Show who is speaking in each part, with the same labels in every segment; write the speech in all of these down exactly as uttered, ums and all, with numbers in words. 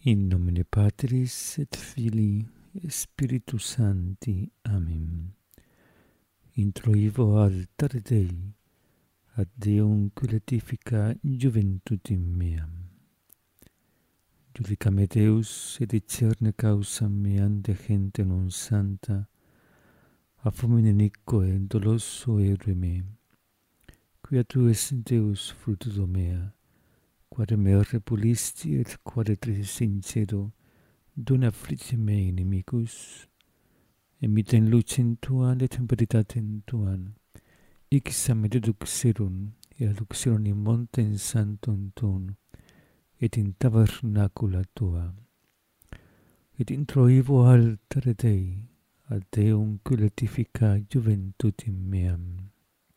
Speaker 1: In nomine Patris et Filii et Spiritus Sancti. Amen. Introivo altare Dei, ad Deum culetifica juventutem meam. Judicame Deus et discerne causam meam de gente non santa, a fomine inique doloso erue me. Quia tu es Deus fructus mea, quare me repulisti et quare tri sincedo, dona afflige me inimicus, emite in lucem tuam et in veritatem tuam, ixam me deduxerum, et aduxerum in montem santum tuum, et in tabernacula tua. Et introivo altare Dei, ad Deum culetifica juventutem meam.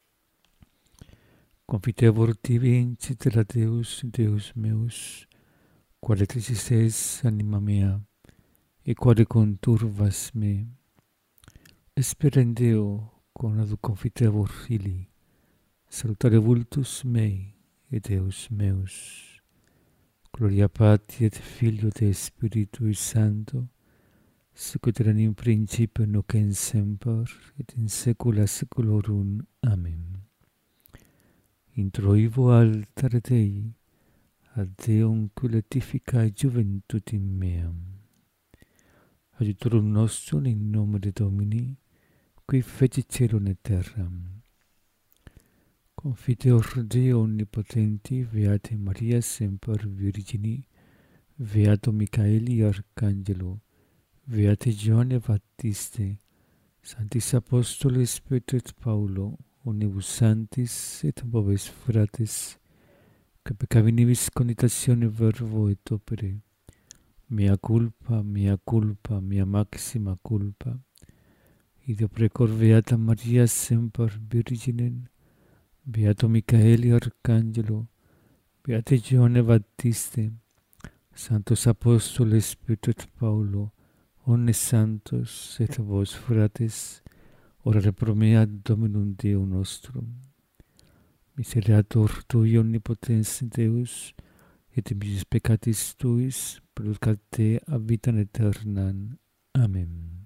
Speaker 1: Confitevor tibi incitera Deus, Deus meus, quale trisis anima mea, e quale conturvas me. Espera in Deo, quod confitevor Filii, salutare vultus mei, et Deus meus. Gloria Patri et Filio et Spiritui Sancto, sic ut erat in principio nunc et semper, et in saecula saeculorum. Amen. Introivo altare Dei, ad Deum culetifica juventutem meam. Adiutorum nostrum in nomine Domini, qui fecit caelum et terram. Confiteor Deo omnipotenti, Beate Maria semper Virgini, Beato Michaeli Arcangelo, Beate Johanne Baptiste, Sanctis Apostoles Petro et Paulo, omnibus sanctis et vobis fratres, que peccavinibus cogitatione verbo et opere, mea culpa, mea culpa, mea maxima culpa, ideo precor Beata Maria semper Virginem, Beato Michaeli Arcangelo, Beate Johanne Baptiste, Sanctos Apostoles Petro et Paulo, omnes santos et vos fratres, ora pro mea Dominum Deum nostrum. Miseriator Tui omnipotens Deus, et mis peccatis Tuis, producat te a vitam aeternam. Amen.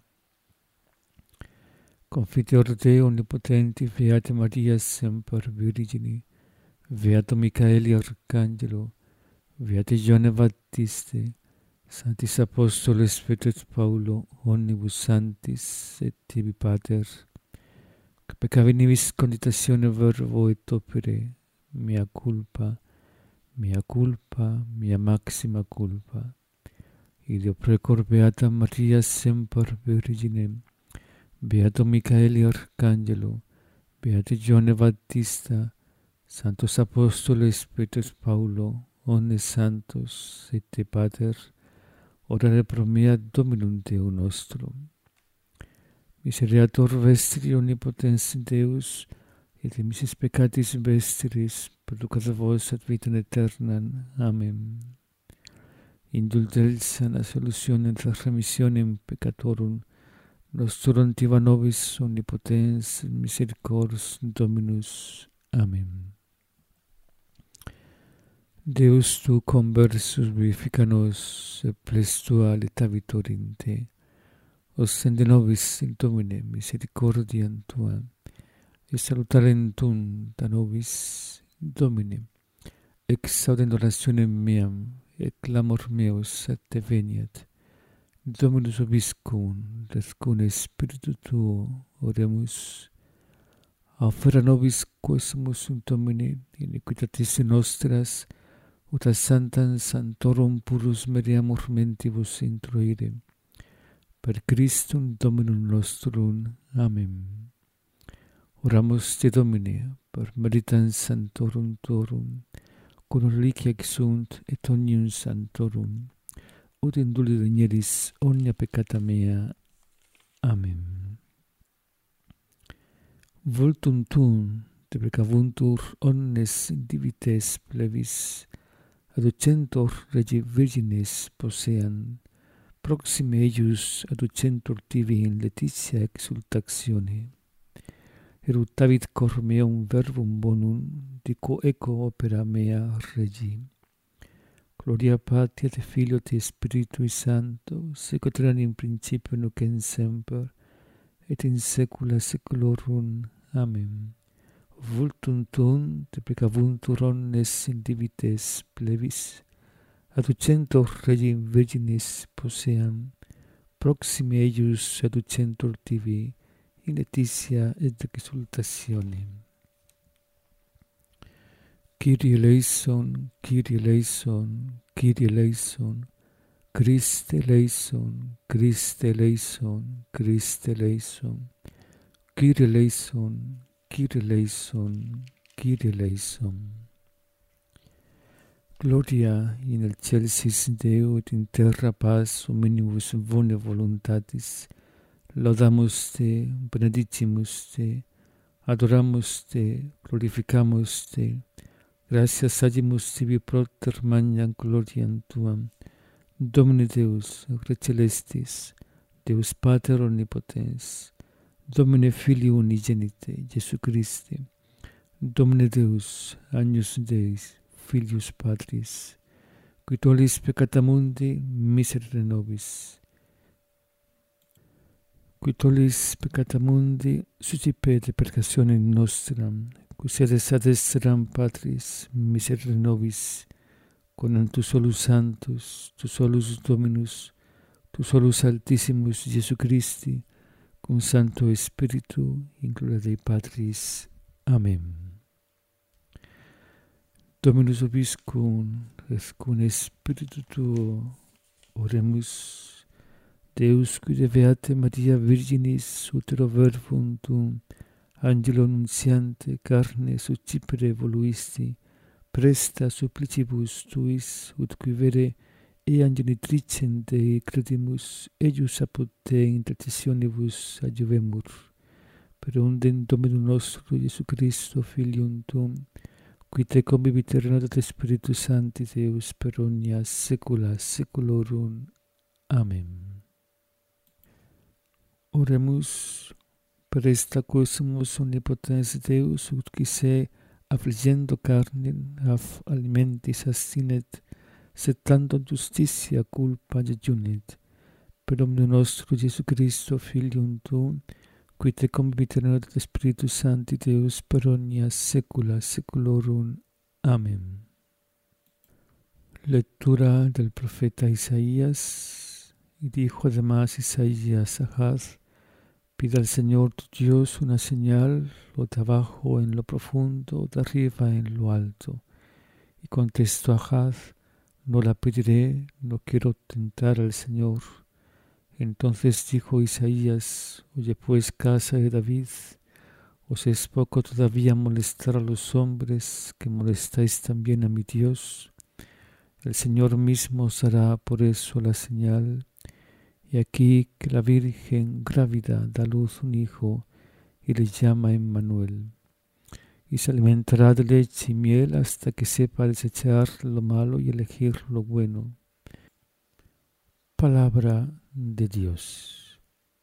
Speaker 1: Confiteor Deo omnipotenti, Beate Maria semper Virgini, Beato Michaeli Arcangelo, Beate Johanne Baptiste, Sanctis Apostoles Petro et Paulo, omnibus sanctis et tibi Pater, que peccavinibus cogitatione verbo et opere, mea culpa, mea culpa, mea maxima culpa. Ideo precor Beata Maria semper Virginem, Beato Michaeli Arcangelo, Beate Johanne Baptista, Sanctos Apostoles Petro et Paulo, omnes santos et te Pater, orare pro mea Dominum Deum nostrum. Miseriator vestri omnipotens Deus, et missis peccatis vestris, producat vos ad vitam aeternam. Amen. Indulgentia et solutionem et remissionem peccatorum nostrum tiva nobis omnipotens misericors Dominus. Amen. Deus tu conversus vivifica nos, et plestua letavitor in te. Ostende nobis in Domine misericordiam tuam, et salutarem tuum da nobis, Domine, exaudem orationem meam, et clamor meus ad te veniat. Dominus vobiscum, et cum Spiritu tuo oremus, aufera nobis quesumus in Domine, iniquitatis nostras, ut a santam sanctorum purus meriamur mentibus introire, per Christum Dominum nostrum. Amen. Oramus te Domine, per meritam sanctorum tuorum, cum reliquia exunt et omnium sanctorum, ut indulge digneris omnia peccata mea. Amen. Vultum tuum deprecavuntur omnes divites plebis, aducentor regi virgines posean, proxime eius aducentur tibi in laetitia exultatione. Eruttavit cor meum verbum bonum, dico eco opera mea regi. Gloria Patri et Filio et Spiritui Sancto, sic ut erat in principio nunc et semper, et in saecula saeculorum. Amen. Vultum tuum te peccavuntur omnes in divites plebis, adducentur regim virginis poseam, proxime eius adducentur tibi, in laetitia et exultatione. Kyrie eleison, Kyrie eleison, Kyrie eleison, Christe eleison, Christe eleison, Christe eleison, Kyrie eleison, Kyrie eleison, Kyrie eleison. Gloria in excelsis Deo et in terra paz hominibus bone voluntatis. Laudamus te, benedicimus te, adoramus te, glorificamus te. Gratias agimus tibi propter magnam gloriam tuam. Domine Deus, Re celestis, Deus Pater omnipotens, Domine Filii unigenite, Iesu Christe, Domine Deus, Agnus Deis, Filius Patris, qui tollis peccata mundi, miserere nobis. Qui tollis peccata mundi, suscipete peccationem nostram, qui sedes ad exteram Patris, miserere nobis, conam tu solus Sanctus, tu solus Dominus, tu solus Altissimus Iesu Christi, cum Sancto Spiritu, in gloria Dei Patris. Amen. Dominus vobiscum, et cum Spiritu tuo, oremus. Deus, qui de Beate Maria Virginis utero verbum tuum, angelo nunciante carne suscipere voluisti, presta supplicibus tuis, ut qui vere ea genitricem Dei credimus, eius apud te intercessionibus adjuvemur. Per undem Dominum nostrum Iesu Christo, Filium tuum, qui te convivit et et Spiritus Sancti Deus per omnia saecula saeculorum. Amen. Oremus per esta quesumus omnipotens Deus, ut qui se affligendo carnem af alimentis abstinet, sed tantum justitia culpa jejunet, per omnium nostrum Iesu Christo, Filium tuum, qui te convivit et Spiritus Sancti Deus per omnia saecula saeculorum. Amen. Lectura del profeta Isaías. Y dijo además Isaías a Ahaz: pide al Señor tu Dios una señal, o de abajo en lo profundo, o de arriba en lo alto. Y contestó Ahaz: no la pediré, no quiero tentar al Señor. Entonces dijo Isaías: oye pues, casa de David, ¿os es poco todavía molestar a los hombres, que molestáis también a mi Dios? El Señor mismo os hará por eso la señal. Y aquí que la Virgen grávida da luz un hijo, y le llama Emmanuel. Y se alimentará de leche y miel hasta que sepa desechar lo malo y elegir lo bueno. Palabra de Dios.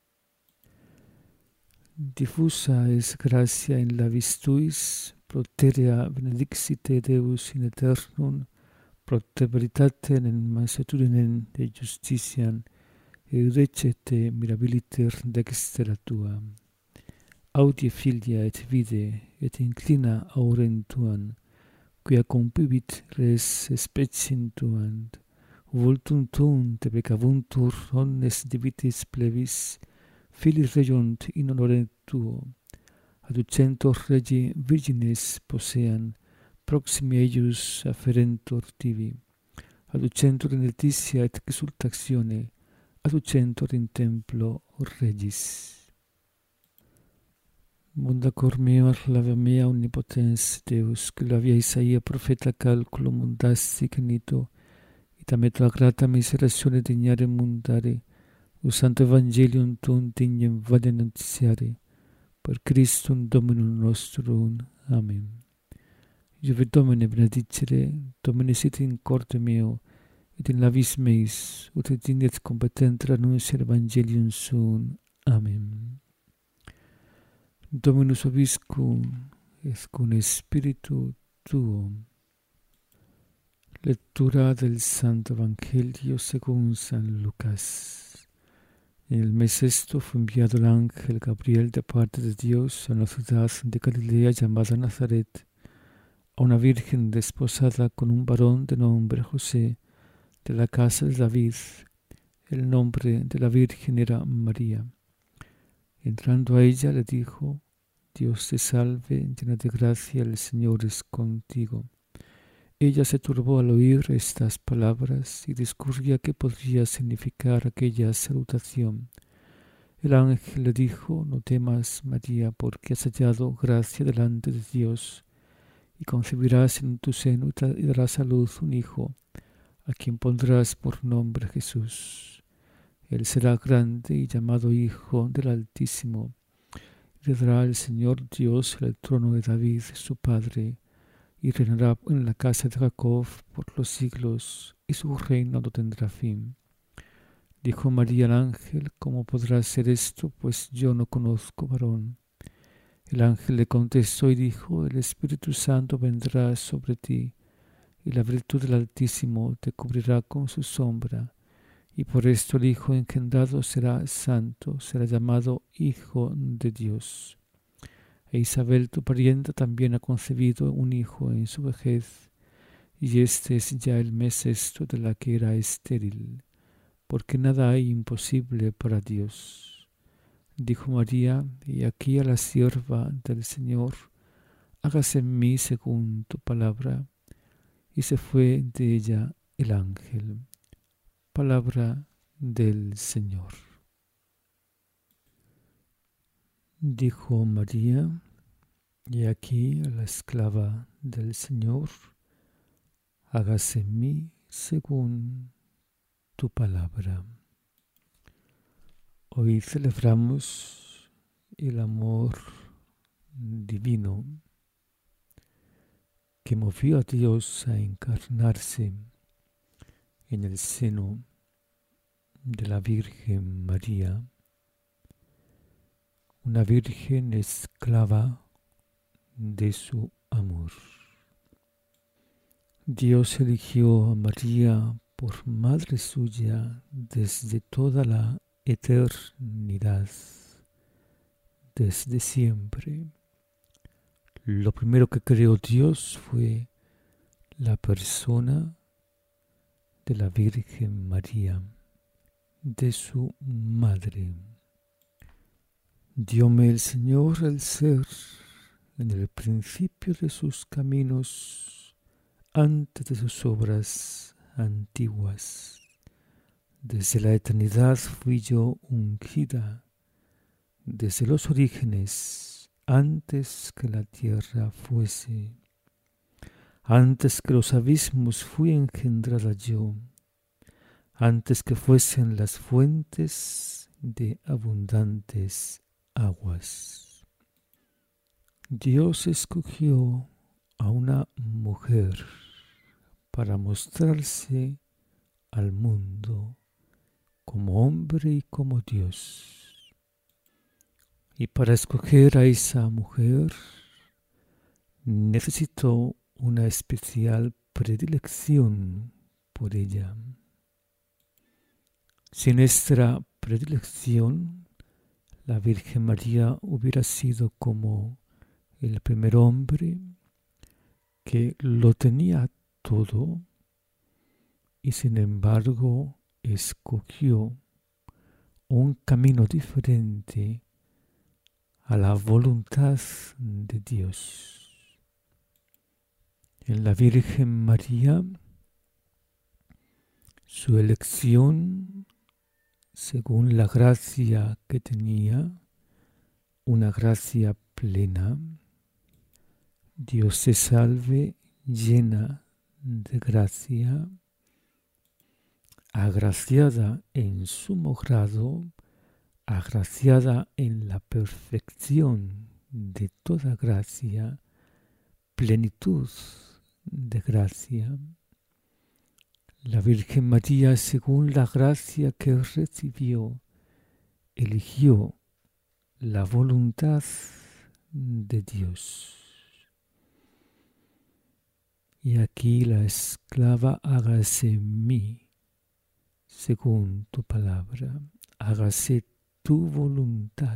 Speaker 1: Diffusa es gracia in labis tuis, proterea benedixite Deus in aeternum, prote veritatem in mansuetudinem de justitiam, et recete mirabiliter dextera tua. Audie filia et vide, et inclina aurem tuam, quia compibit res speciem tuam. Vultum tuum te peccavuntur omnes divitis plebis, filis regiunt in honore tuo. Adducentur regi virgines poseam, proxime eius afferentur tibi. Adducentur in laetitia et exultatione, adducentur in templo regis. Munda cor meo, lava mea omnipotens Deus, que la via Isaia profeta calculo mundasti genito, et amet la grata miseratione dignare mundare, us santo evangelium tuum dignem vade nuntiare, per Christum Dominum nostrum. Amen. Iuve Domine benedicere, Domine sit in corde meo, et in labis meis, ut et dignet competentra annunciare evangelium suum. Amen. Dominus vobiscum, et cum Spiritu tuo. Lectura del Santo Evangelio según San Lucas. En el mes sexto fue enviado el ángel Gabriel de parte de Dios a una ciudad de Galilea llamada Nazaret, a una virgen desposada con un varón de nombre José, de la casa de David. El nombre de la virgen era María. Entrando a ella le dijo: Dios te salve, llena de gracia, el Señor es contigo. Ella se turbó al oír estas palabras y discurría qué podría significar aquella salutación. El ángel le dijo: No temas, María, porque has hallado gracia delante de Dios, y concebirás en tu seno y darás a luz un hijo, a quien pondrás por nombre Jesús. Él será grande y llamado Hijo del Altísimo, y le dará al Señor Dios el trono de David, su padre, y reinará en la casa de Jacob por los siglos, y su reino no tendrá fin. Dijo María al ángel: ¿Cómo podrá ser esto, pues yo no conozco varón? El ángel le contestó y dijo: El Espíritu Santo vendrá sobre ti, y la virtud del Altísimo te cubrirá con su sombra, y por esto el Hijo engendrado será santo, será llamado Hijo de Dios. E Isabel, tu parienta, también ha concebido un hijo en su vejez, y este es ya el mes sexto de la que era estéril, porque nada hay imposible para Dios. Dijo María: y aquí a la sierva del Señor, hágase en mí según tu palabra. Y se fue de ella el ángel. Palabra del Señor. Dijo María: y aquí a la esclava del Señor, hágase en mí según tu palabra. Hoy celebramos el amor divino que movió a Dios a encarnarse en el seno de la Virgen María, una virgen esclava de su amor. Dios eligió a María por madre suya desde toda la eternidad, desde siempre. Lo primero que creó Dios fue la persona de la Virgen María, de su madre. Dióme el Señor el ser en el principio de sus caminos, antes de sus obras antiguas. Desde la eternidad fui yo ungida, desde los orígenes, antes que la tierra fuese. Antes que los abismos fui engendrada yo, antes que fuesen las fuentes de abundantes aguas. Dios escogió a una mujer para mostrarse al mundo como hombre y como Dios. Y para escoger a esa mujer necesitó una especial predilección por ella. Sin nuestra predilección, la Virgen María hubiera sido como el primer hombre que lo tenía todo y sin embargo escogió un camino diferente a la voluntad de Dios. En la Virgen María, su elección, según la gracia que tenía, una gracia plena, Dios te salve, llena de gracia, agraciada en sumo grado, agraciada en la perfección de toda gracia, plenitud de gracia. La Virgen María, según la gracia que recibió, eligió la voluntad de Dios. y aquí la esclava, hágase en mí según tu palabra, hágase tu voluntad.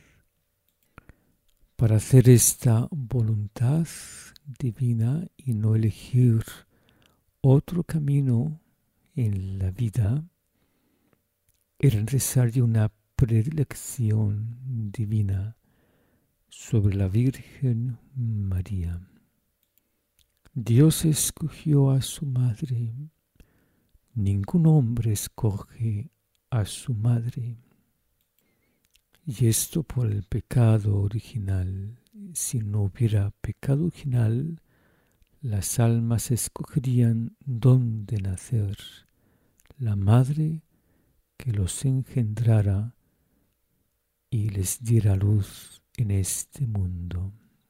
Speaker 1: Para hacer esta voluntad divina y no elegir otro camino en la vida, era necesaria una predilección divina sobre la Virgen María. Dios escogió a su madre. Ningún hombre escoge a su madre. Y esto por el pecado original. Si no hubiera pecado original, las almas escogerían dónde nacer, la madre que los engendrara y les diera luz en este mundo.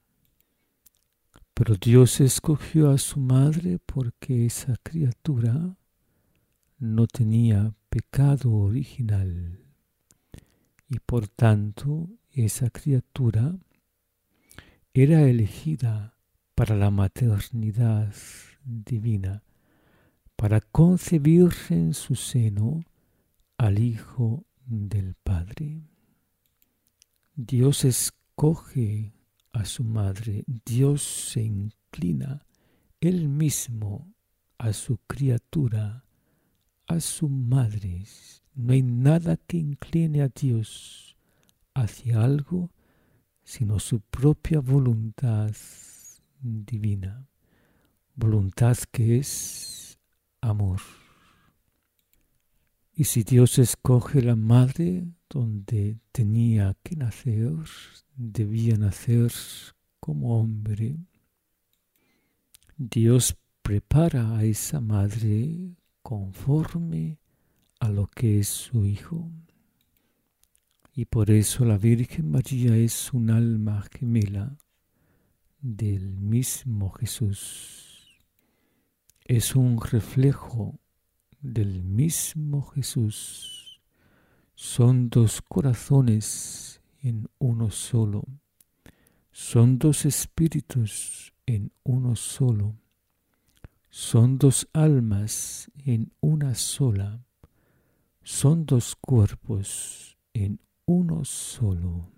Speaker 1: Pero Dios escogió a su madre porque esa criatura no tenía pecado original y por tanto esa criatura era elegida para la maternidad divina, para concebir en su seno al Hijo del Padre. Dios escoge a su madre, Dios se inclina él mismo a su criatura, a su madre. No hay nada que incline a Dios hacia algo sino su propia voluntad divina, voluntad que es amor. Y si Dios escoge la madre donde tenía que nacer, debía nacer como hombre, Dios prepara a esa madre conforme a lo que es su Hijo. Y por eso la Virgen María es un alma gemela del mismo Jesús. Es un reflejo del mismo Jesús. Son dos corazones en uno solo. Son dos espíritus en uno solo. Son dos almas en una sola. Son dos cuerpos en uno solo.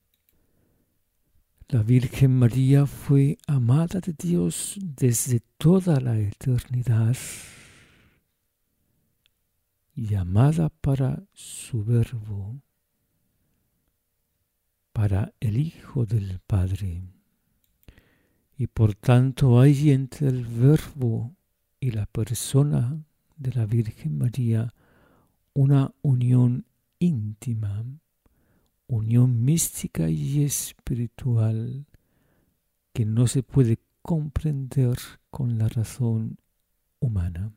Speaker 1: La Virgen María fue amada de Dios desde toda la eternidad y amada para su Verbo, para el Hijo del Padre. Y por tanto hay entre el Verbo y la persona de la Virgen María una unión íntima, unión mística y espiritual que no se puede comprender con la razón humana.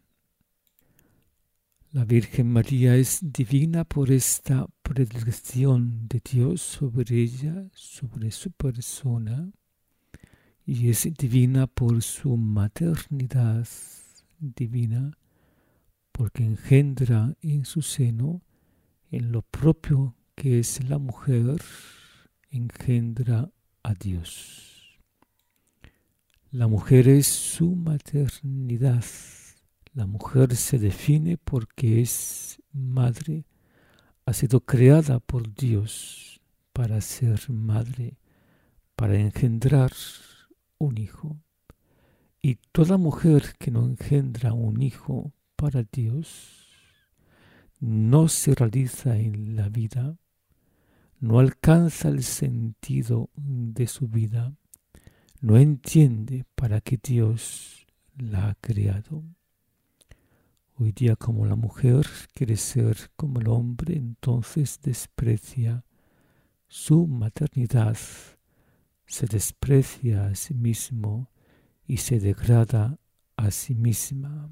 Speaker 1: La Virgen María es divina por esta predilección de Dios sobre ella, sobre su persona, y es divina por su maternidad divina, porque engendra en su seno, en lo propio que es la mujer, engendra a Dios. La mujer es su maternidad. La mujer se define porque es madre, ha sido creada por Dios para ser madre, para engendrar un hijo. Y toda mujer que no engendra un hijo para Dios no se realiza en la vida, no alcanza el sentido de su vida, no entiende para qué Dios la ha creado. Hoy día, como la mujer quiere ser como el hombre, entonces desprecia su maternidad, se desprecia a sí mismo y se degrada a sí misma.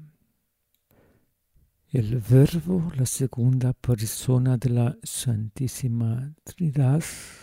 Speaker 1: El Verbo, la segunda persona de la Santísima Trinidad,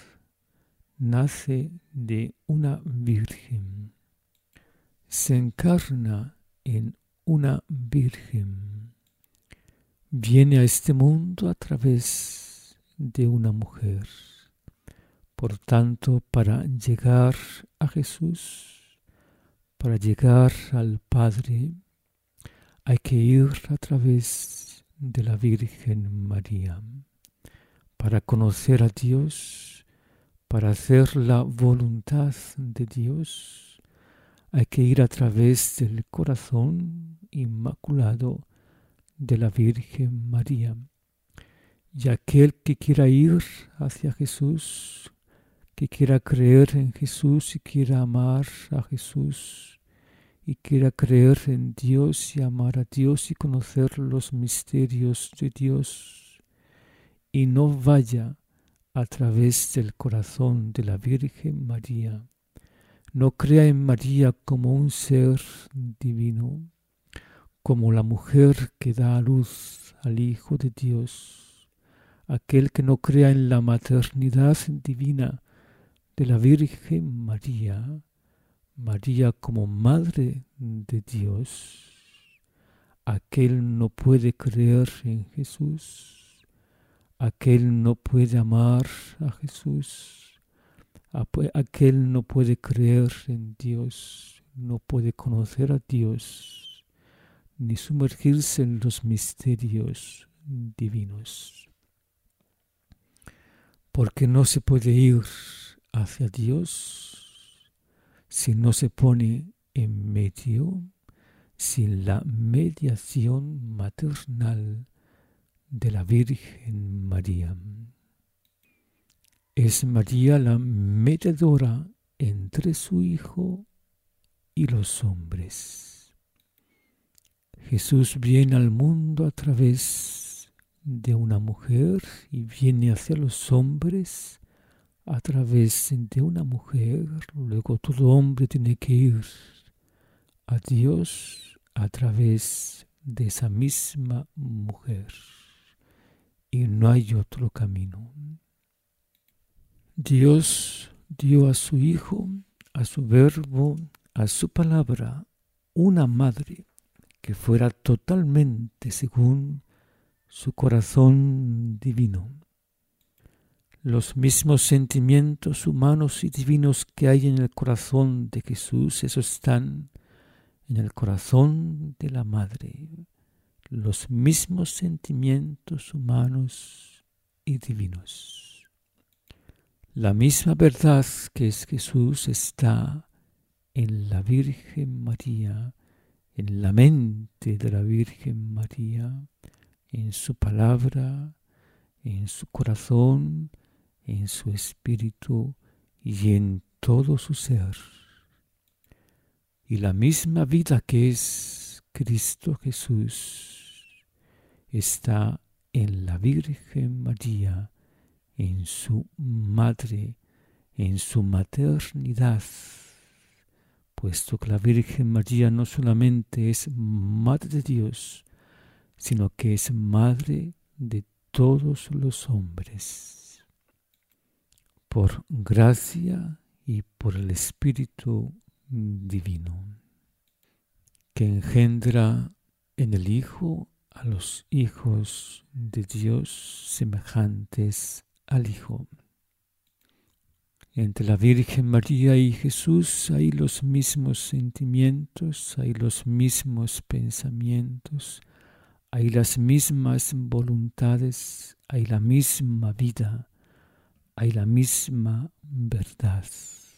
Speaker 1: nace de una virgen, se encarna en una virgen, viene a este mundo a través de una mujer. Por tanto, para llegar a Jesús, Para llegar al Padre hay que ir a través de la Virgen María. Para conocer a Dios, para hacer la voluntad de Dios, hay que ir a través del corazón inmaculado de la Virgen María. Y aquel que quiera ir hacia Jesús, que quiera creer en Jesús y quiera amar a Jesús, y quiera creer en Dios y amar a Dios y conocer los misterios de Dios, y no vaya a través del corazón de la Virgen María, no crea en María como un ser divino, como la mujer que da a luz al Hijo de Dios. Aquel que no crea en la maternidad divina de la Virgen María, María como Madre de Dios, aquel no puede creer en Jesús, aquel no puede amar a Jesús, aquel no puede creer en Dios, no puede conocer a Dios, ni sumergirse en los misterios divinos. Porque no se puede ir hacia Dios si no se pone en medio, sin la mediación maternal de la Virgen María. Es María la mediadora entre su Hijo y los hombres. Jesús viene al mundo a través de una mujer y viene hacia los hombres a través de una mujer. Luego todo hombre tiene que ir a Dios a través de esa misma mujer. Y no hay otro camino. Dios dio a su Hijo, a su Verbo, a su palabra, una madre que fuera totalmente según su corazón divino. Los mismos sentimientos humanos y divinos que hay en el corazón de Jesús, esos están en el corazón de la Madre. Los mismos sentimientos humanos y divinos. La misma verdad que es Jesús está en la Virgen María, en la mente de la Virgen María, en su palabra, en su corazón, en su espíritu y en todo su ser. Y la misma vida que es Cristo Jesús está en la Virgen María, en su madre, en su maternidad, puesto que la Virgen María no solamente es Madre de Dios, sino que es Madre de todos los hombres. Por gracia y por el Espíritu Divino, que engendra en el Hijo a los hijos de Dios semejantes al Hijo. Entre la Virgen María y Jesús hay los mismos sentimientos, hay los mismos pensamientos, hay las mismas voluntades, hay la misma vida, hay la misma verdad.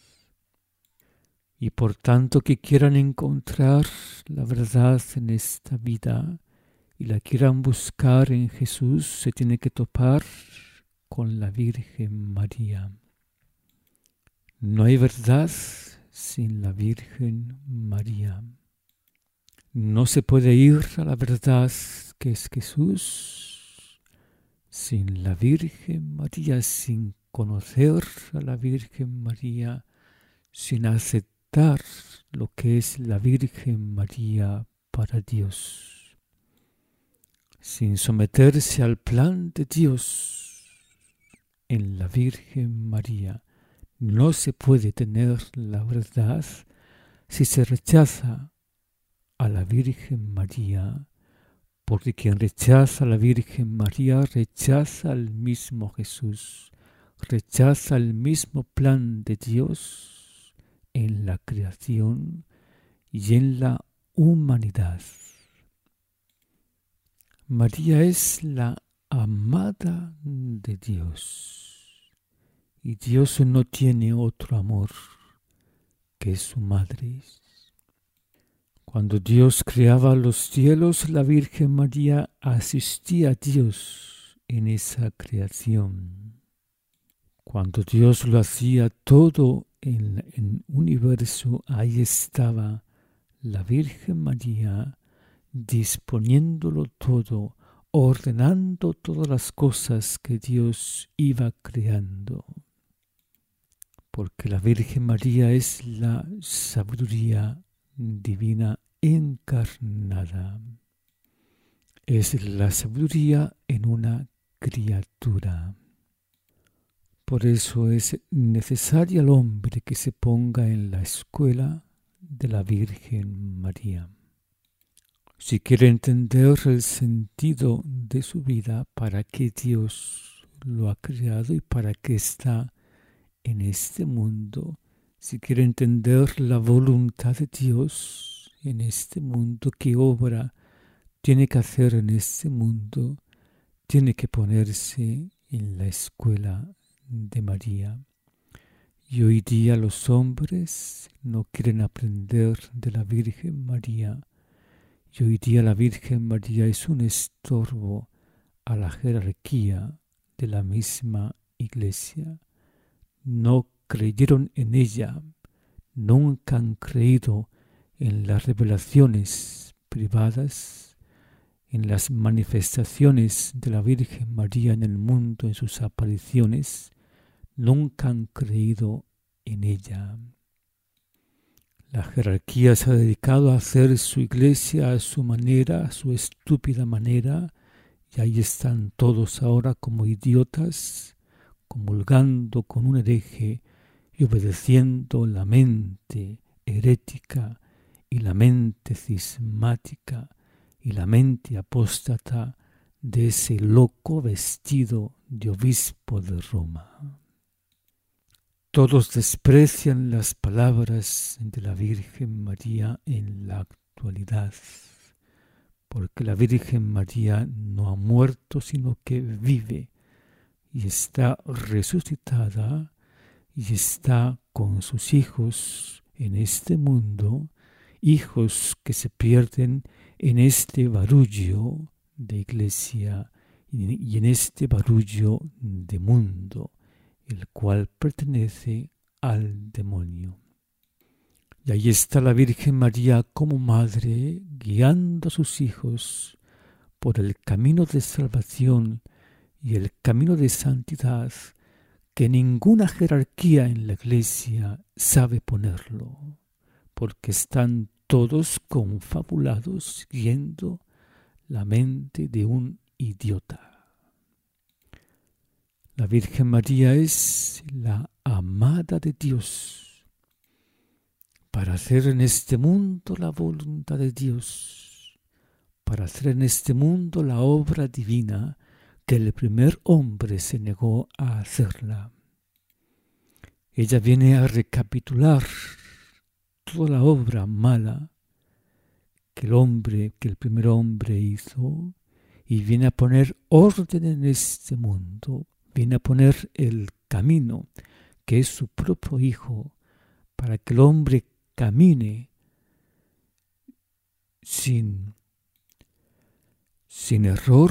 Speaker 1: Y por tanto que quieran encontrar la verdad en esta vida y la quieran buscar en Jesús, se tiene que topar con la Virgen María. No hay verdad sin la Virgen María. No se puede ir a la verdad que es Jesús sin la Virgen María, sin conocer a la Virgen María, sin aceptar lo que es la Virgen María para Dios, sin someterse al plan de Dios en la Virgen María. No se puede tener la verdad si se rechaza a la Virgen María, porque quien rechaza a la Virgen María rechaza al mismo Jesús, rechaza el mismo plan de Dios en la creación y en la humanidad. María es la amada de Dios, y Dios no tiene otro amor que su madre. Cuando Dios creaba los cielos, la Virgen María asistía a Dios en esa creación. Cuando Dios lo hacía todo en el universo, ahí estaba la Virgen María disponiéndolo todo, ordenando todas las cosas que Dios iba creando. Porque la Virgen María es la sabiduría divina encarnada. Es la sabiduría en una criatura. Por eso es necesario al hombre que se ponga en la escuela de la Virgen María. Si quiere entender el sentido de su vida, para qué Dios lo ha creado y para qué está en este mundo, si quiere entender la voluntad de Dios en este mundo, qué obra tiene que hacer en este mundo, tiene que ponerse en la escuela de María. Y hoy día los hombres no quieren aprender de la Virgen María. Y hoy día la Virgen María es un estorbo a la jerarquía de la misma Iglesia. No creyeron en ella, nunca han creído en las revelaciones privadas, en las manifestaciones de la Virgen María en el mundo, en sus apariciones, nunca han creído en ella. La jerarquía se ha dedicado a hacer su iglesia a su manera, a su estúpida manera, y ahí están todos ahora como idiotas, comulgando con un hereje y obedeciendo la mente herética y la mente cismática y la mente apóstata de ese loco vestido de obispo de Roma. Todos desprecian las palabras de la Virgen María en la actualidad, porque la Virgen María no ha muerto, sino que vive y está resucitada y está con sus hijos en este mundo, hijos que se pierden en este barullo de iglesia y en este barullo de mundo, el cual pertenece al demonio. Y ahí está la Virgen María como madre, guiando a sus hijos por el camino de salvación y el camino de santidad, que ninguna jerarquía en la iglesia sabe ponerlo, porque están todos confabulados siguiendo la mente de un idiota. La Virgen María es la amada de Dios para hacer en este mundo la voluntad de Dios, para hacer en este mundo la obra divina que el primer hombre se negó a hacerla. Ella viene a recapitular toda la obra mala que el hombre, que el primer hombre hizo, y viene a poner orden en este mundo. Viene a poner el camino, que es su propio Hijo, para que el hombre camine sin, sin error,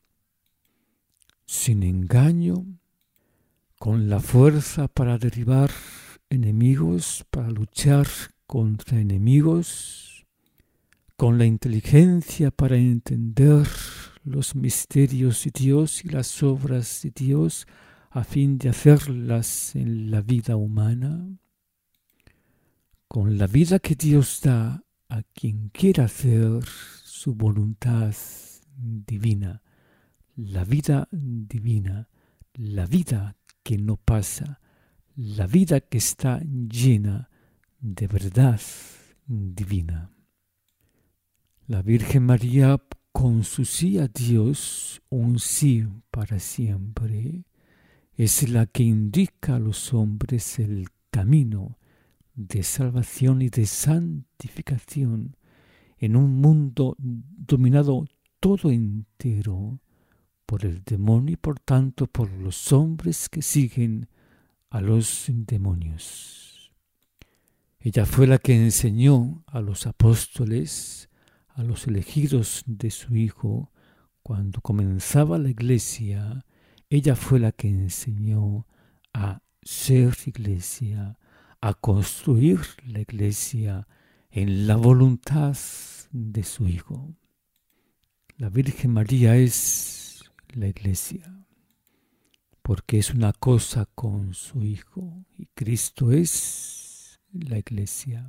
Speaker 1: sin engaño, con la fuerza para derribar enemigos, para luchar contra enemigos, con la inteligencia para entender los misterios de Dios y las obras de Dios a fin de hacerlas en la vida humana, con la vida que Dios da a quien quiera hacer su voluntad divina, la vida divina, la vida que no pasa, la vida que está llena de verdad divina. La Virgen María, con su sí a Dios, un sí para siempre, es la que indica a los hombres el camino de salvación y de santificación en un mundo dominado todo entero por el demonio y por tanto por los hombres que siguen a los demonios. Ella fue la que enseñó a los apóstoles, a los elegidos de su Hijo, cuando comenzaba la iglesia. Ella fue la que enseñó a ser iglesia, a construir la iglesia en la voluntad de su Hijo. La Virgen María es la iglesia, porque es una cosa con su Hijo, y Cristo es la iglesia.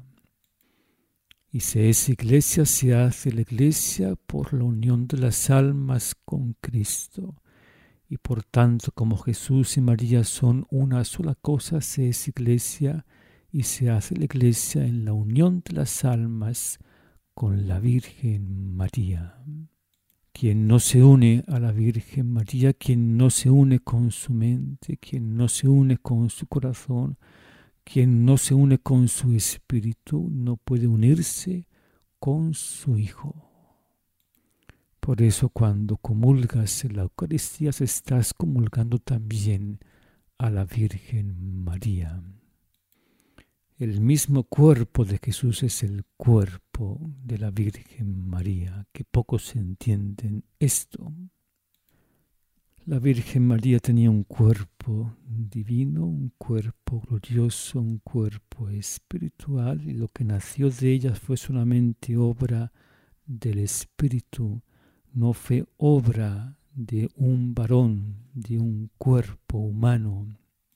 Speaker 1: Y se es iglesia, se hace la iglesia por la unión de las almas con Cristo. Y por tanto, como Jesús y María son una sola cosa, se es iglesia y se hace la iglesia en la unión de las almas con la Virgen María. Quien no se une a la Virgen María, quien no se une con su mente, quien no se une con su corazón, quien no se une con su espíritu, no puede unirse con su Hijo. Por eso cuando comulgas en la Eucaristía, estás comulgando también a la Virgen María. El mismo cuerpo de Jesús es el cuerpo de la Virgen María, que pocos entienden esto. La Virgen María tenía un cuerpo divino, un cuerpo glorioso, un cuerpo espiritual, y lo que nació de ella fue solamente obra del Espíritu, no fue obra de un varón, de un cuerpo humano.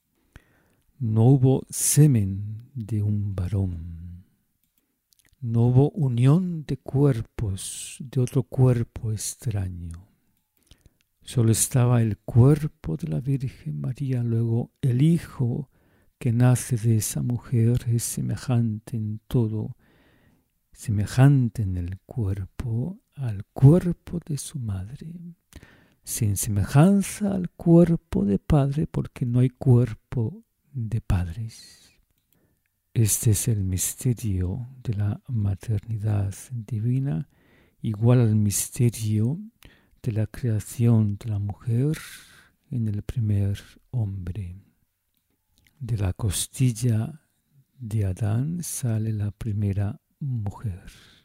Speaker 1: No hubo semen de un varón. No hubo unión de cuerpos de otro cuerpo extraño. Solo estaba el cuerpo de la Virgen María. Luego el Hijo que nace de esa mujer es semejante en todo, semejante en el cuerpo al cuerpo de su madre, sin semejanza al cuerpo de padre, porque no hay cuerpo de padres. Este es el misterio de la maternidad divina, igual al misterio de la creación de la mujer en el primer hombre. De la costilla de Adán sale la primera mujer,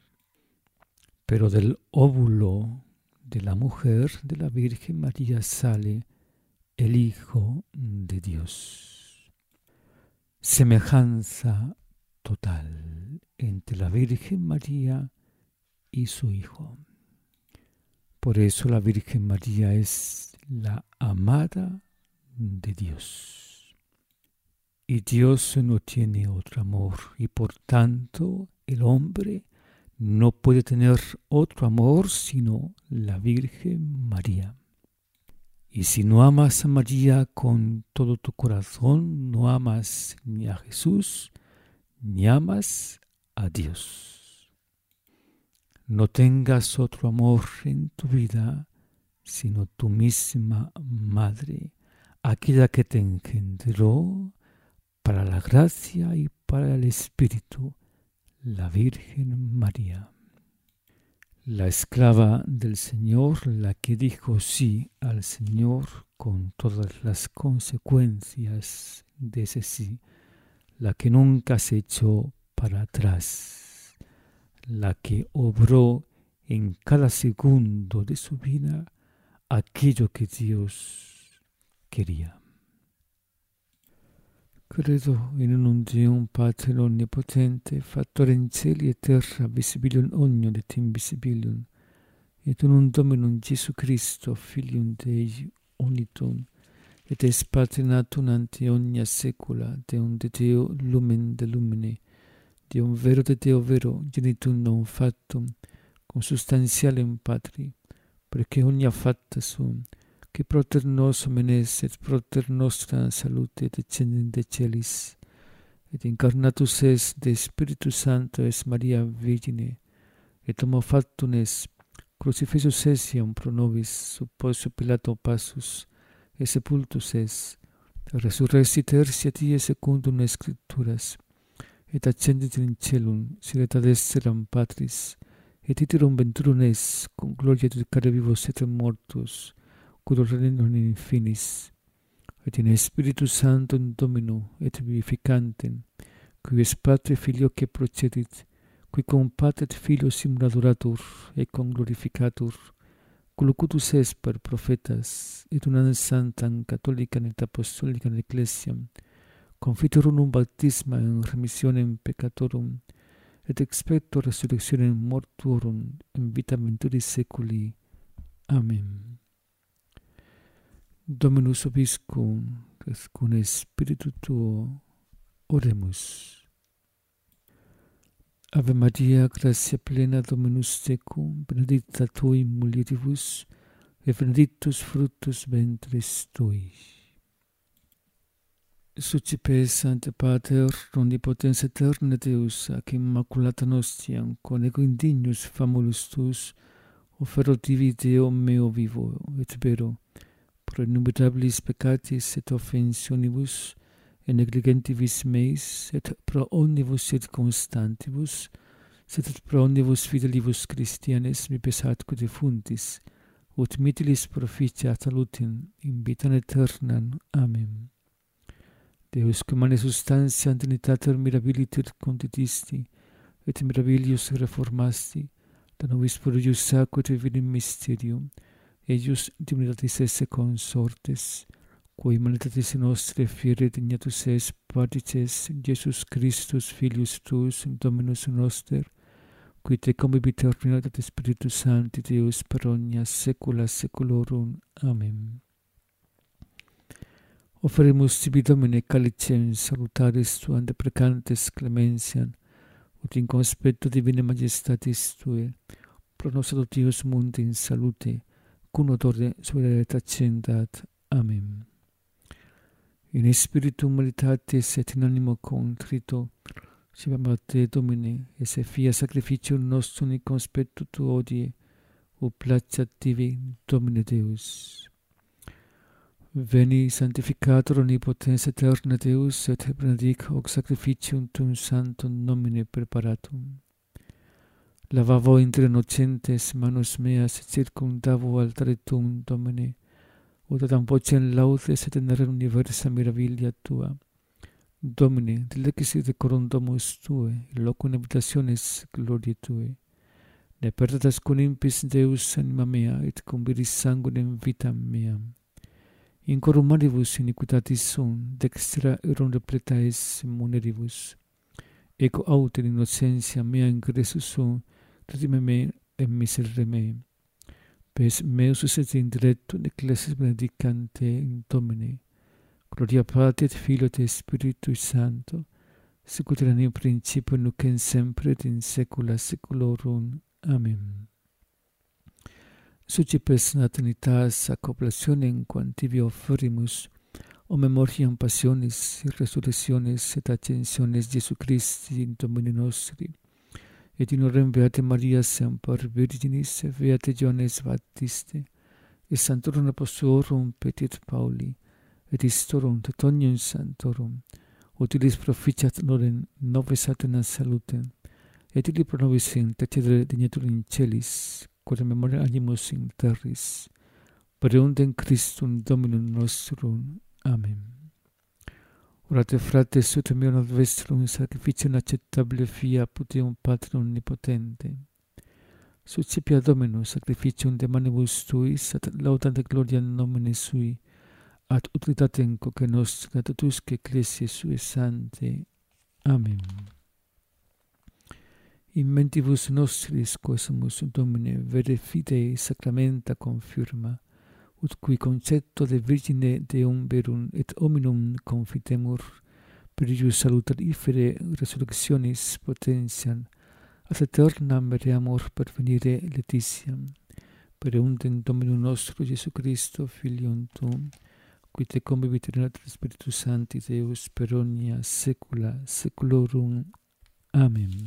Speaker 1: pero del óvulo de la mujer, de la Virgen María, sale el Hijo de Dios. Semejanza total entre la Virgen María y su Hijo. Por eso la Virgen María es la amada de Dios. Y Dios no tiene otro amor, y por tanto el hombre no puede tener otro amor sino la Virgen María. Y si no amas a María con todo tu corazón, no amas ni a Jesús, ni amas a Dios. No tengas otro amor en tu vida, sino tu misma Madre, aquella que te engendró para la gracia y para el Espíritu, la Virgen María. La esclava del Señor, la que dijo sí al Señor con todas las consecuencias de ese sí, la que nunca se echó para atrás, la que obró en cada segundo de su vida aquello que Dios quería. Credo in unum Deum Pater Omnipotente, Factor in celi et terra, visibilium omnium et invisibilium, et unum Dominum Iesu Christo, Filium Dei unitum, et es patinatum ante omnia saecula, Deum de Deo lumen de lumine, Deum vero de Deo vero, genitum non factum, consubstantialem Patri, perque omnia facta sum, que proter nos homenes et proter nostra salute descendent de celis, et incarnatus es de Spiritus Sancto es Maria Virgine, et homo factum es, crucifixus es iam pro nobis, sub Pontio Pilato passus, et sepultus es, resurrexit tertia die secundum Scripturas, et accendit in celum, siret ad esseram Patris, et iterum venturum es, cum gloria judicare vivos et mortus, cur non in finis, et in Spiritus Sanctum Domino, et vivificantem, qui es Patre Filio che procedit, qui cum Pater et Filio simul adoratur, et cum glorificatur, colocutus es per prophetas, et unam sanctam catholicam et apostolicam ecclesiam, confiterum unum baptisma in remissionem peccatorum, et expecto resurrectionem mortuorum in vita venturis seculi. Amen. Dominus vobiscum, et cum spiritu tuo, oremus. Ave Maria, gratia plena, Dominus tecum, benedicta tui in mulieribus, et benedictus fructus ventris tui. Sucipe, Sancte Pater, omnipotens aeterne Deus, ac immaculata nostiam, con ego indignus famulus tuus, ofero tibi Deo meo vivo, et vero, pro innumerabilis peccatis et offensionibus, et negligentibus meis, et pro omnibus circumstantibus, sed et pro omnibus fidelibus Christianes mi pesatque defuntis, ut mitilis proficiat salutem in vitam aeternam. Amen. Deus, cum mane substantia and unitatem mirabiliter contitisti, et mirabilius reformasti, da nobis prodigius sacro et divinum mysterium, eius divinitatis esse consortes, qui humanitatis nostre fiere dignatus es partices Jesus Christus Filius tuus, Dominus noster, qui te convivit ordinat et Spiritus Sancti Deus per omnia saecula saeculorum. Amen. Oferimus tibi Domine calicem salutaris tuam deprecantes clementiam, ut in conspecto divine majestatis Tue, pro nos adoptius mundi in salute, cum odore solerata accendat. Amen. In spiritu humilitatis et in animo contrito, sivam a Te, Domine, esse fia sacrificium nostrum in conspectu Tuo odie, ut placeat Tibi, Domine Deus. Veni, sanctificator omnipotens aeterne Deus, et benedic hoc sacrificium Tuum sanctum nomine preparatum. Lavavo inter innocentes manus meas, et circumdavo altare Tuum, Domine, ut adam vocem laudes et tenere universa mirabilia Tua. Domine, dilecis decorum domus Tue, in locum habitationis gloriae Tue. Ne perdas cum impis Deus anima mea, et cum viris sanguinem vitam meam. In corum maribus iniquitatis sum, dextra erum repleta es muneribus. Ego autem innocentia mea ingressus sum, redime me et miserere me. Pes meus et indirectum ecclesias benedicante in Domine. Gloria Patri et Filio et Spiritui Sancto, sicut erat in principio nunc et semper et in saecula saeculorum. Amen. Sucipes natalitatis accoblationem quam tibi offerimus, o memoriam passionis, resurrectionis et ascensionis Jesu Christi in Domini nostri, et in orem Beate Maria semper Virginis, Beate Johannes Baptiste, et Sanctorum Apostolorum Petit Pauli, et Istorum Teutoниum Sanctorum, utilis proficiat lorem nobis aeternam salutem, et illi pro nobis intercedere dignatur in celis, quod memoria animus in terris, per eundem Christum Dominum nostrum. Amen. Orate fratres ut meum ad vestrum sacrificium acceptabile fia putium Patrum omnipotente. Suscipia Dominus sacrificium de manibus tuis, et laudam de gloria nomine sui, ad utilitatem quoque nostra totusque ecclesiae sue sanctae. Amen. In mentibus nostris quesumus Domine vere fidei sacramenta confirma, ut qui concepto de Virgine Deum verum et hominum confitemur, per ius salutarifere resurrectionis potentiam, ad aeternam mereamur pervenire letitiam, per eundem Dominum nostro Iesu Christo, Filium Tuum, qui te convivit in Spiritus Sancti Deus per omnia saecula saeculorum. Amen.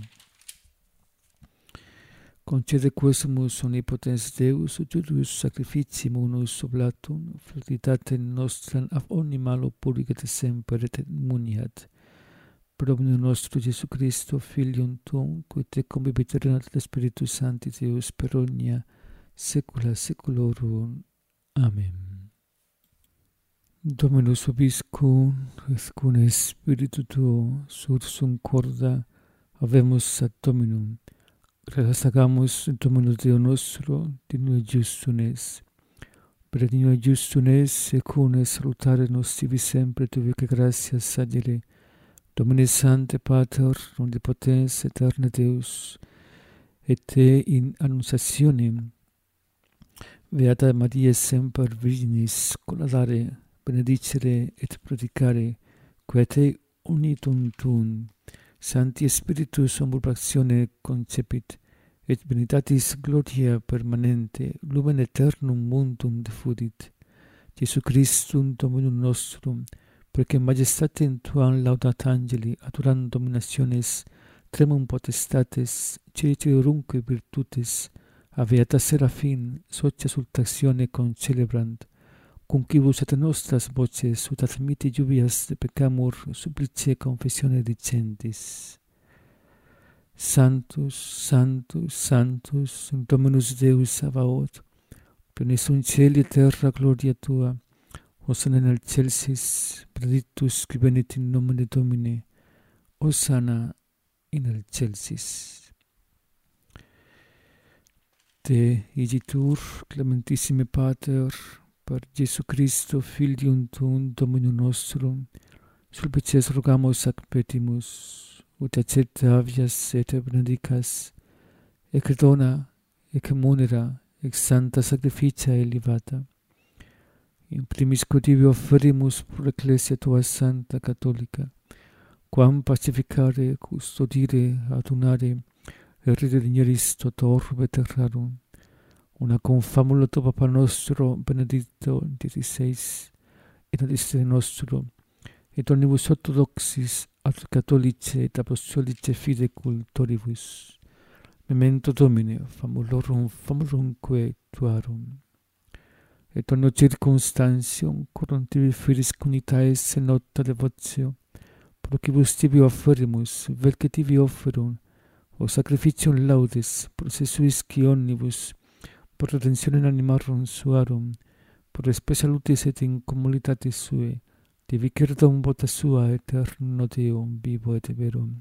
Speaker 1: Concede quesumus omnipotens Deus, ut judius sacrificium unus oblatum, fraternitate nostram ab omni malo purgat semper et muniat, per Domino nostro Gesù Cristo, Filium Tuum, qui te convivit et Spiritus Sancti Deus per omnia saecula saeculorum. Amen. Dominus vobiscum, et cum spiritu tuo, sursum corda, habemus ad Dominum. Relastagamus Dominus Deo nostro, dignum justum es. Per dignum justum es, et cum salutare nos tibi sempre, tu vice gratias sagere, Domine Sancte Pater, omnipotens aeterne Deus, et te in annunciationem Beata Maria semper Virginis collabore, benedicere et predicare, quae te unitum tuum, Sancti Spiritus omnipotione concepit, et benedictatis gloria permanente, lumen aeternum mundum diffudit. Jesu Christum Dominum nostrum, perque majestatem tuam laudat angeli, adorant dominationes, tremum potestates, celicerumque virtutes, a beata Serafin, socia sultatione concelebrant, cum quibus et nostras voces ut ad miti lluvias de peccamur supplice confessione dicentis. Sanctus, Sanctus, Sanctus, Dominus Deus Sabaoth, plenius in caeli et terra gloria tua, Hosanna in excelsis, benedictus qui venit in nomine Domini, Hosanna in excelsis. Te igitur, clementissime Pater, per Jesu Christo, Filium Tuum, Dominum nostrum, sulpices rogamus ac petimus, ut accepte habeas et benedicas, ec dona, ec munera, ec santa sacrificia elevata. In primis codivi offerimus pro Ecclesia tua Santa Catholica, quam pacificare, custodire, adunare, et redimiris toto orbe terrarum, una confamula to Papa nostro Benedicto diciseis, et ad istere nostro, et omnibus orthodoxis ad catholice et apostolice fide cultoribus. Memento Domine, famulorum, famulumque tuarum. Et omnio circumstantium, coram tibi firis unitaes et nota devotio, pro quibus tibi offerimus, vel que tibi offerum, o sacrificium laudes, processuis qui omnibus, por redentionem animarum suarum, por spe salutis et in commoditatis sue, divicerdum vota sua aeterno Deum vivo et verum.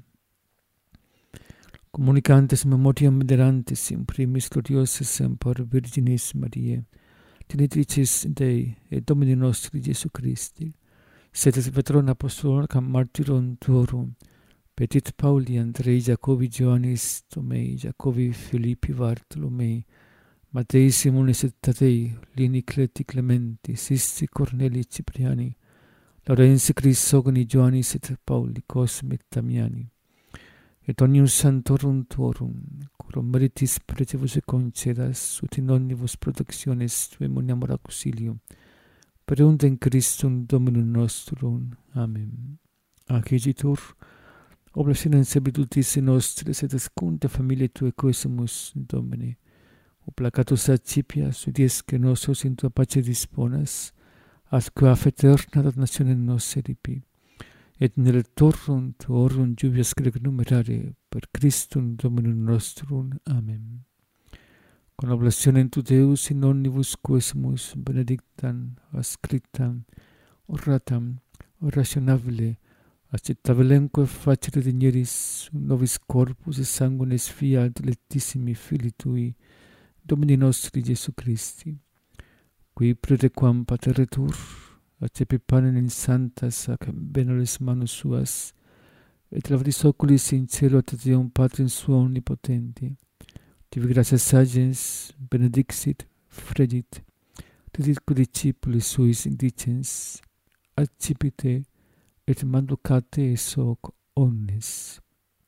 Speaker 1: Communicantes memoriam venerantes in primis gloriosas semper Virginis Mariae, Genitricis Dei et Domini nostri Jesu Christi, sed et patrona apostolorum martyrum tuorum, Petit Pauli, Andrei, Jacobi, Ioannis, Tomei, Jacobi, Filippi, Bartolomei, Matei, Simonis et Tadei, Lini, Cleti, Clementi, Sisti, Corneli, Cipriani, Laurensi, Crisogoni, Ioannis et Pauli, Cosme et Damiani, et omnium santorum tuorum, coram meritis pretibus et concedas, ut in omnibus protectiones tuae moniamur auxilium, per undem Christum Dominum nostrum. Amen. Agitur, oblacione in servitutis nostris et escunte familiae tuae quesumus, Domine, o placatus accipias, ut iesque nostros in tua pace disponas, atque af aeterna damnationem nos eripi, et in electorum tuorum lluvias numerare, per Christum Dominum nostrum. Amen. Con oblacionem tu Deus in omnibus quesumus benedictam, ascriptam, oratam, orationabile, accettabilemque facere digneris nobis corpus et sanguinis fia dilectissimi Filii Tui, Domini nostri Jesu Christi, qui predequam pateretur, accepi panem in santas ac benevolis manus suas, et lavris oculis in cielo ad Deum Patrim suo omnipotenti, tibi gratias agens, benedixit, fregit, diditque discipulis suis indicens, accipite, et manducate soc omnes.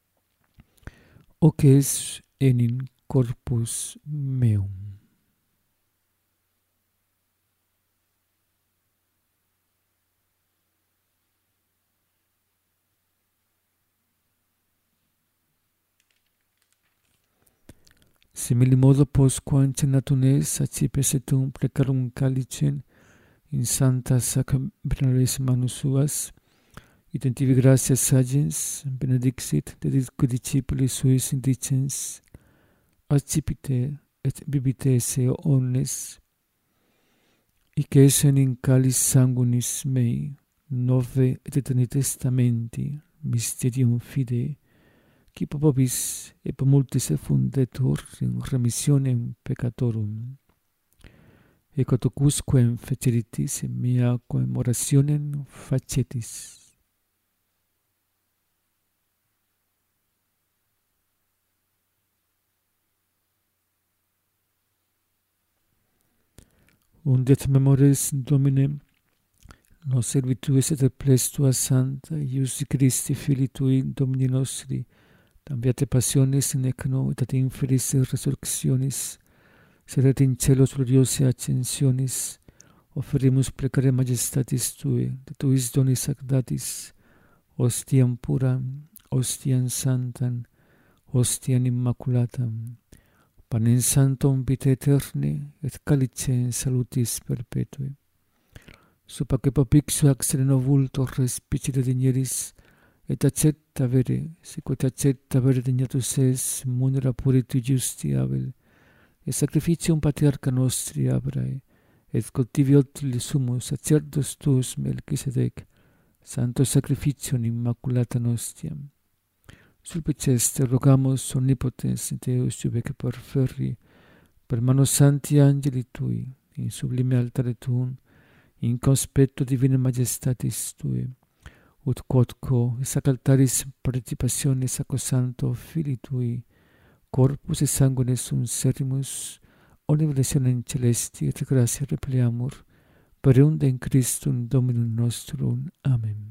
Speaker 1: Hoc es enim corpus meum. Simili modo postquam cenatum es, accipes et tum precarum calicem in santas ac benevolis manus suas, Identivi gratias agens, benedixit, dedit qui discipulis suis indicens, accipite et bibite esse omnes, hic essen in calis sanguinis mei, nove et eterni testamenti, mysterium fidei, qui pro vobis et pro multis effundetur in remissionem peccatorum. Et quotocusquem feceritis in mea commemorationem facetis. Undet memores Domine, nos servituis et plestua santa, Iusi Christi, Filii Tui, Domini nostri, tam beate passionis in ecno, et ad inferis resurrectionis, seret in celos gloriosae ascensionis, offerimus plecare majestatis Tui, de Tuis donis ac datis, ostiam puram, ostiam santam, ostiam immaculatam, panem santum vitae aeterni, et calicem salutis perpetui. Supaque popixu ac sereno vultor respicite digneris, et accetta vere, sicut accetta vere dignatus es, munera puri Tui justi Abel, et sacrificium patriarca nostri Abrae, et cultivi otli sumus sacerdos tuus Melchisedec, santo sacrificium immaculata nostiam. Sulpiceste rogamus omnipotens Deus iubec perferri, per mano santi angeli Tui, in sublime altare Tuum, in conspecto divina majestatis Tui, ut quodco sac altaris participationis sacrosancto Filii Tui, corpus et sanguine sum servimus, omnivolentionem celesti et gratia repleamur, per eundem Christum Dominum nostrum. Amen.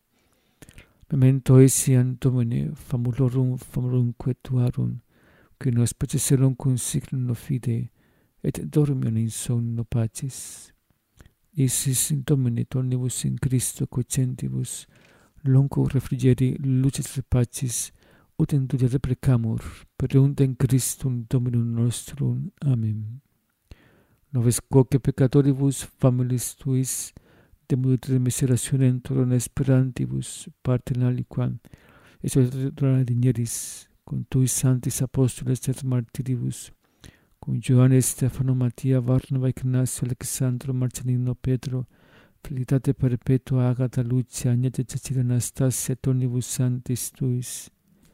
Speaker 1: Memento etiam Domine, famulorum, famulumque Tuarum, qui nos paceserum cum signum fide, et dormiam in somno pacis. Isis in Domine tornibus in Christo cocentibus, longo refrigeri lucis pacis, ut in dulia reprecamur, per eundem Christum Dominum nostrum. Amen. Noves quoque peccatoribus familis Tuis, de mutuae miserationem turum esperantibus, partem aliquam, et soterrana digneris, cum Tuis sanctis apostoles et martiribus, cum Ioanne, Stefano, Mattia, Varnava, Ignacio, Alexandro, Marcelino, Pedro, Felicitate perpetua, Agata, Lucia, Agnete, Cecilia, Anastasia, et omnibus sanctis Tuis.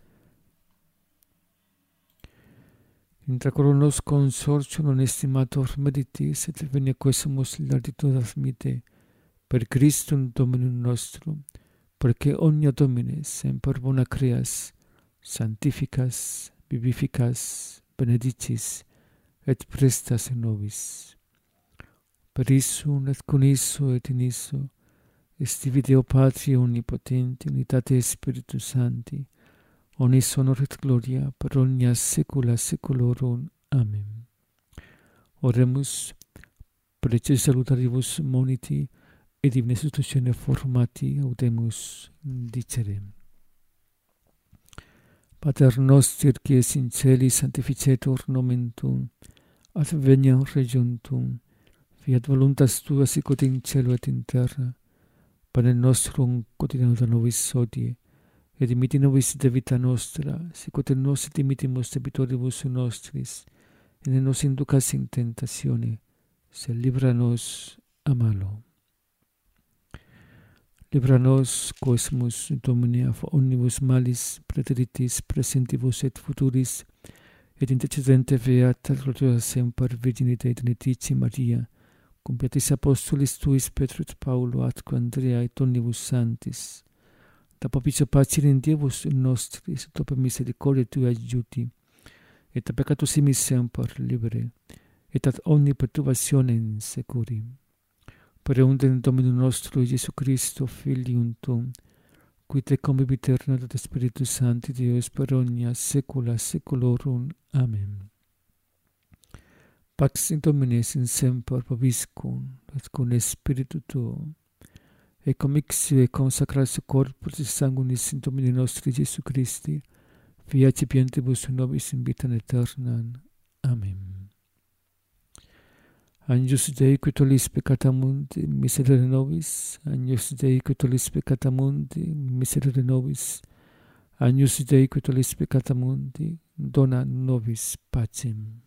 Speaker 1: Intra coronos consortium non estimator meditis, et venia quesumus larditud admite, per Christum Dominum nostrum, perque omnia Domine semper bona creas, sanctificas, vivificas, benedicis, et prestas in nobis. Per issum et con isso et in isso, estivi Deo Patria omnipotenti, unitate Spiritus Sancti, omnis honor et gloria per omnia saecula saeculorum. Amen. Oremus, prece salutaribus moniti, et divina institutione formati audemus dicere. Pater noster, qui es in celis, sanctificetur nomen Tuum, adveniat regnum Tuum, fiat voluntas Tua sicut in cielo et in terra. Panem nostrum quotidianum da nobis hodie, et dimitti nobis debita nostra, sicut et nos dimittimus debitoribus nostris, et ne nos inducas in tentatione, sed libera nos a malo. Libera nos, quosmus Domine, af omnibus malis, praeteritis, presentibus et futuris, et intercedente beata gloriosa semper Virgine Dei Trinitatis Maria, cum beatis apostolis Tuis Petro et Paulo, atque Andrea et omnibus sanctis, da propicio pacere in Dievus nostris, et per misericordia Tua adjuti, et a peccatus simis semper libere, et ad omni perturbationem securi. Per eundem Dominum nostro Iesu Christo, Filium Tuum, qui te convivit aeterna et Spiritus Sancti Deus per omnia saecula saeculorum. Amen. Pax Domini sin semper vobiscum, et cum Spiritu Tuo, et commixio et consacratio corporis et sanguinis in Domini nostri Iesu Christi, fiat cipientibus nobis in vitam aeternam. Amen. Agnus Dei qui tollis peccata mundi, miserere nobis. Agnus Dei qui tollis peccata mundi, miserere nobis. Agnus Dei qui tollis peccata mundi, dona nobis pacem.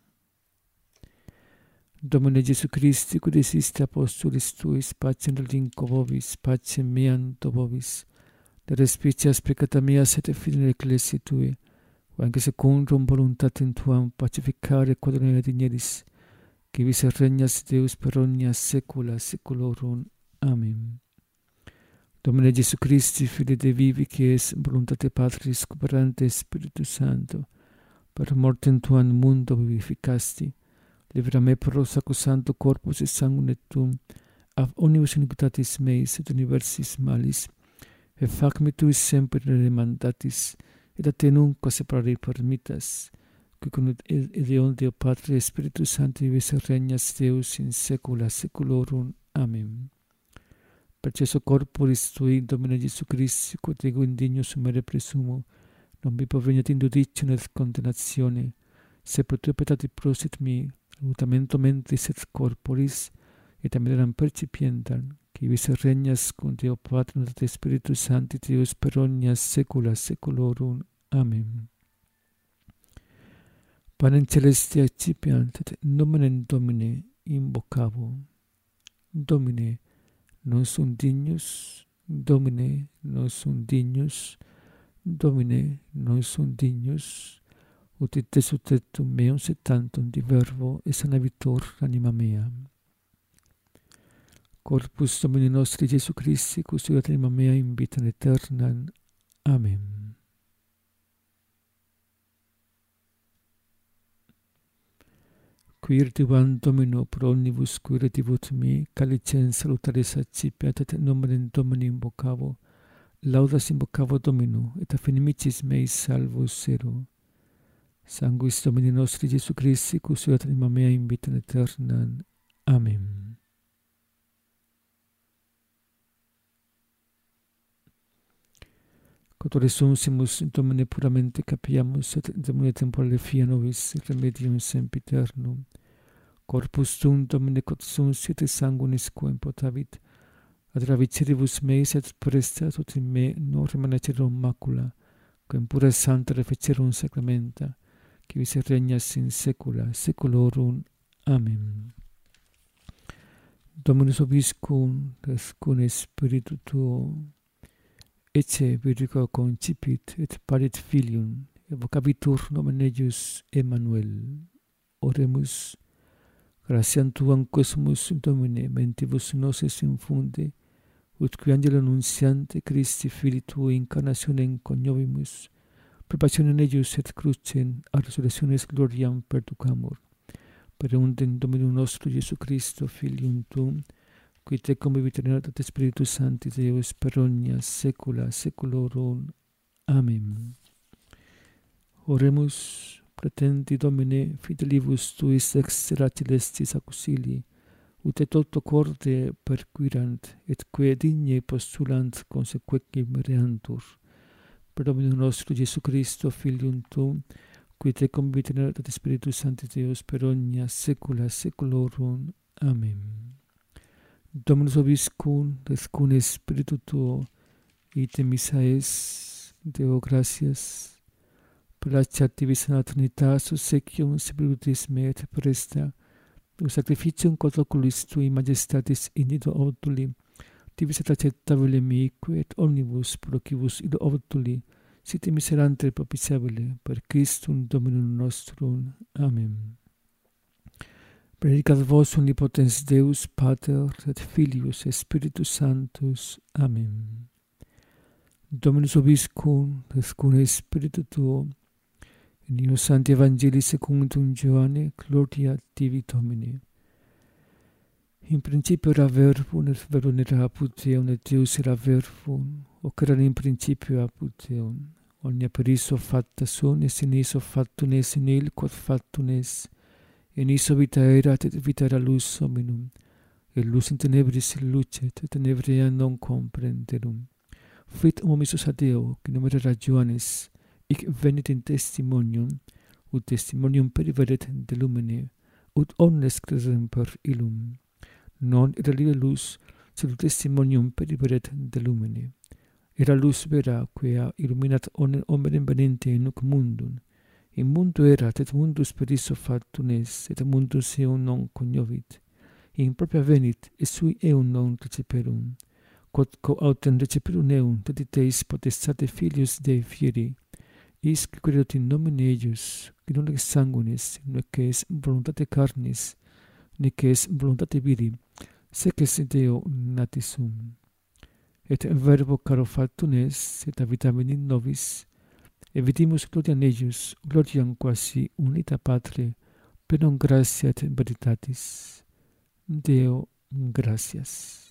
Speaker 1: Domine Jesu Christi, qui desiste apostolis tuis, pacem relinquo vobis, pacem meam do vobis. De respicias peccata meas et fidei ecclesiae tue, anche secundum voluntatem tuam pacificare quadrone digneris, qui vis regnas Deus per omnia saecula saeculorum. Amen. Domine Jesu Christi, Filii Dei vivi, qui es voluntate Patris cooperante Spiritus Sancto, per mortem tuam mundo vivificasti, libera me pro sacrosancto corpus et sanguinem tuum, ab omnibus iniquitatis meis et universis malis, et fac me tuis semper remandatis, et a te nunquam separare permittas, qui con Deum Deo Patri et Spiritus Sancti vis regnas Deus in saecula saeculorum. Amen. Per Jesu corporis tui, Domine Jesu Christi, quod ego indigno sumere presumo, non vi proveniat in judicium et condemnatione, se pro tue peccati prosit mi, lutamento mentis et corporis, et amiram percipientam, qui vis regnas cum Deo Patrum et Spiritus Sancti Deus per omnia saecula saeculorum. Amen. Panem celeste accipiant, et nomen Domine invocavo. Domine, non sum dignus, Domine, non sum dignus, Domine, non sum dignus, ut ite sutetum meum et tantum di verbo et sanavitur anima mea. Corpus Domini nostri Jesu Christi, custodiat anima mea in vita aeternam. Amen. Quir divan Domino pro omnibus qui redivut mi, calicem salutaris accipiat, et nomen Domini invocavo, laudas invocavo Domino, et a finimicis meis salvus ero. Sanguis Domini nostri Jesu Christi, custodiat anima mea in vita aeternam. Amen. Quod resuncimus Domine puramente capiamus, et Domine temporale fia nobis remedium sempiternum. Corpus tuum, Domine, quod sunciet et sanguinis quem potavit, ad raviciribus meis et prestat ut in me non remanecerum macula, quem pura santa refecerum sacramenta, qui vis regnas in saecula saeculorum. Amen. Dominus vobiscum, et cum spiritu tuo, ecce Virgo concipit et parit filium, evocabitur nomen eius Emmanuel. Oremus. Gratiam tuam quesumus Domine, mentibus nosis infunde, ut qui angelo annunciante Christi Filii tuoi incarnationem coniovimus, per passionem eius et crucem a resurrectionis gloriam perducamur. Per undem Dominum nostrum Iesu Christo, Filium tuum, qui te convivit in et Spiritus Sancti Deus per omnia saecula saeculorum. Amen. Oremus. Pretendi Domine fidelibus tuis extra celestis auxilii, ut et toto corde perquirant, et quae digne postulant consequecim reantur. Per Dominum nostrum Iesu Christo, Filium tuum, qui te convivit in et Spiritus Sancti Deus per omnia saecula saeculorum. Amen. Dominus vobiscum, et cum spiritu tuo, ite missa es, Deo gratias. Placet divis in Trinitas seccium spiritus me et presta, tu sacrificium quod oculis tui majestatis in ido obtuli, divis et acceptabile mique et omnibus procibus ido obtuli, site miserante propitiabile per Christum Dominum nostrum. Amen. Benedicat vos omnipotens Deus, Pater et Filius et Spiritus Sanctus. Amen. Dominus vobiscum, et cum spiritu tuo, in io Sancti Evangelii secundum Ioanne, gloria tibi Domine. In principio era verbum, et verbum era apud Deum, et Deus era verbum, hoc erat in principio apud Deum. Omnia per iso facta sunt, et in iso factum est, in il quod factum est. In iso vita erat, et vita era lux hominum. Et lux in tenebris lucet, et tenebria non comprenderum. Fuit homo missus a Deo, qui nomen era Johannes, hic venit in testimonium, ut testimonium periveret de lumine, ut omnes credem per illum. Non era lia luz, sed testimonium periberet de lumine. Era luz vera, quia illuminat omnem venente nuc mundum. In mundo erat, et mundus per isso factum est, et mundus eum non cognovit. In propria venit, et sui eum non receperum. Quod co autem receperum eum, tediteis potestate filius Dei fieri, isque credot in nomine eius, qui non ex sanguinis, nec es voluntate carnis, nec es voluntate viri, sec es Deo natis sum. Et verbo caro factum est, et habitamen in nobis, et vidimus gloriam eius, gloriam quasi unita Patre, plenum gratia et veritatis. Deo gratias.